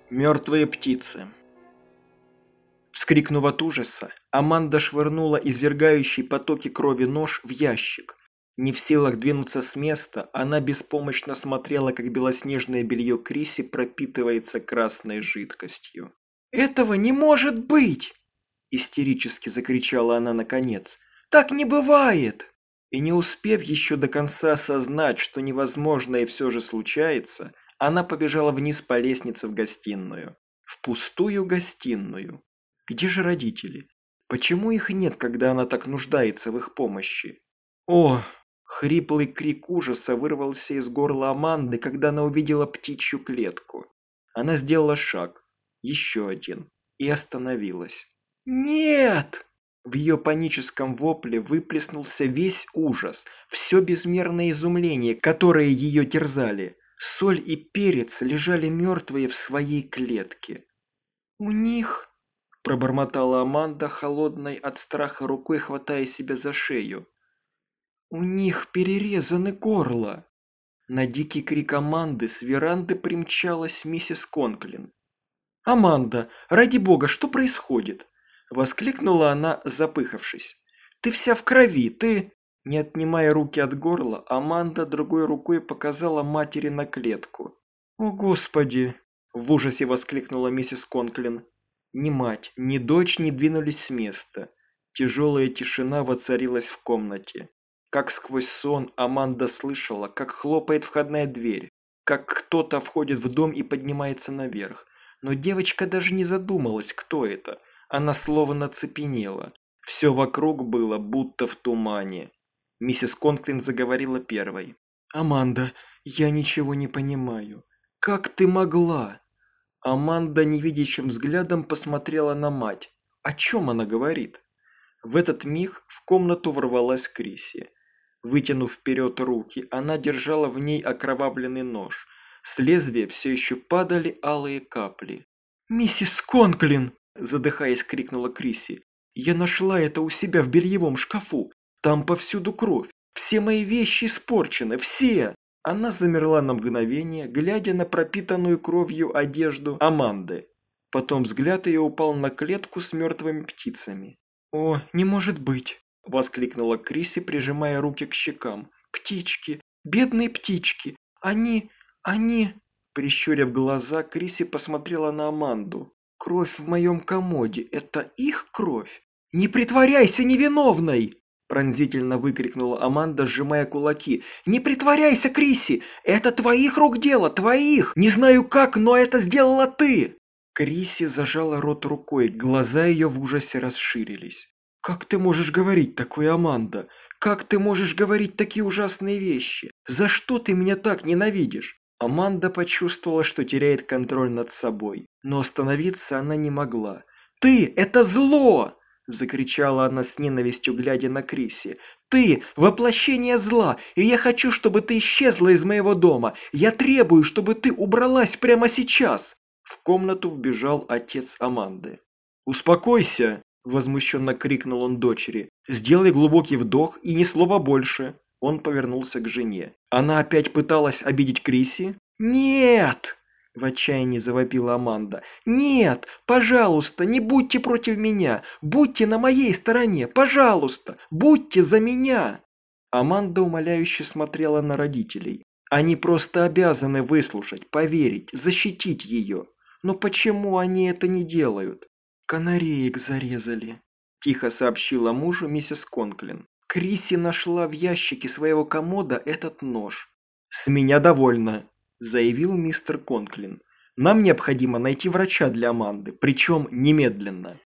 Мертвые птицы. Вскрикнув от ужаса, Аманда швырнула извергающий потоки крови нож в ящик. Не в силах двинуться с места, она беспомощно смотрела, как белоснежное белье Криси пропитывается красной жидкостью. «Этого не может быть!» – истерически закричала она наконец. «Так не бывает!» И не успев еще до конца осознать, что невозможное все же случается, она побежала вниз по лестнице в гостиную. В пустую гостиную. Где же родители? Почему их нет, когда она так нуждается в их помощи? О! Хриплый крик ужаса вырвался из горла Аманды, когда она увидела птичью клетку. Она сделала шаг, еще один, и остановилась. «Нет!» В ее паническом вопле выплеснулся весь ужас, все безмерное изумление, которое ее терзали. Соль и перец лежали мертвые в своей клетке. «У них...» – пробормотала Аманда, холодной от страха рукой хватая себя за шею. «У них перерезаны горло!» На дикий крик Аманды с веранды примчалась миссис Конклин. «Аманда, ради бога, что происходит?» – воскликнула она, запыхавшись. «Ты вся в крови, ты...» Не отнимая руки от горла, Аманда другой рукой показала матери на клетку. «О, Господи!» – в ужасе воскликнула миссис Конклин. Ни мать, ни дочь не двинулись с места. Тяжелая тишина воцарилась в комнате. Как сквозь сон Аманда слышала, как хлопает входная дверь, как кто-то входит в дом и поднимается наверх. Но девочка даже не задумалась, кто это. Она словно цепенела. Все вокруг было будто в тумане. Миссис Конклин заговорила первой. «Аманда, я ничего не понимаю. Как ты могла?» Аманда невидящим взглядом посмотрела на мать. О чем она говорит? В этот миг в комнату ворвалась Криси. Вытянув вперед руки, она держала в ней окровавленный нож. С лезвия все еще падали алые капли. «Миссис Конклин!» – задыхаясь, крикнула Криси. «Я нашла это у себя в бельевом шкафу. Там повсюду кровь. Все мои вещи испорчены. Все!» Она замерла на мгновение, глядя на пропитанную кровью одежду Аманды. Потом взгляд ее упал на клетку с мертвыми птицами. «О, не может быть!» – воскликнула Криси, прижимая руки к щекам. «Птички! Бедные птички! Они... Прищурив глаза, Криси посмотрела на Аманду. «Кровь в моем комоде – это их кровь? Не притворяйся невиновной!» Пронзительно выкрикнула Аманда, сжимая кулаки. «Не притворяйся, Криси! Это твоих рук дело, твоих! Не знаю как, но это сделала ты!» Криси зажала рот рукой, глаза ее в ужасе расширились. «Как ты можешь говорить такое, Аманда? Как ты можешь говорить такие ужасные вещи? За что ты меня так ненавидишь?» Аманда почувствовала, что теряет контроль над собой, но остановиться она не могла. «Ты – это зло!» – закричала она с ненавистью, глядя на Криси. «Ты – воплощение зла, и я хочу, чтобы ты исчезла из моего дома. Я требую, чтобы ты убралась прямо сейчас!» В комнату вбежал отец Аманды. «Успокойся!» – возмущенно крикнул он дочери. «Сделай глубокий вдох и ни слова больше!» Он повернулся к жене. «Она опять пыталась обидеть Криси?» «Нет!» – в отчаянии завопила Аманда. «Нет! Пожалуйста, не будьте против меня! Будьте на моей стороне! Пожалуйста! Будьте за меня!» Аманда умоляюще смотрела на родителей. Они просто обязаны выслушать, поверить, защитить ее. Но почему они это не делают? «Канареек зарезали», – тихо сообщила мужу миссис Конклин. Криси нашла в ящике своего комода этот нож. «С меня довольно», – заявил мистер Конклин. «Нам необходимо найти врача для Аманды, причем немедленно».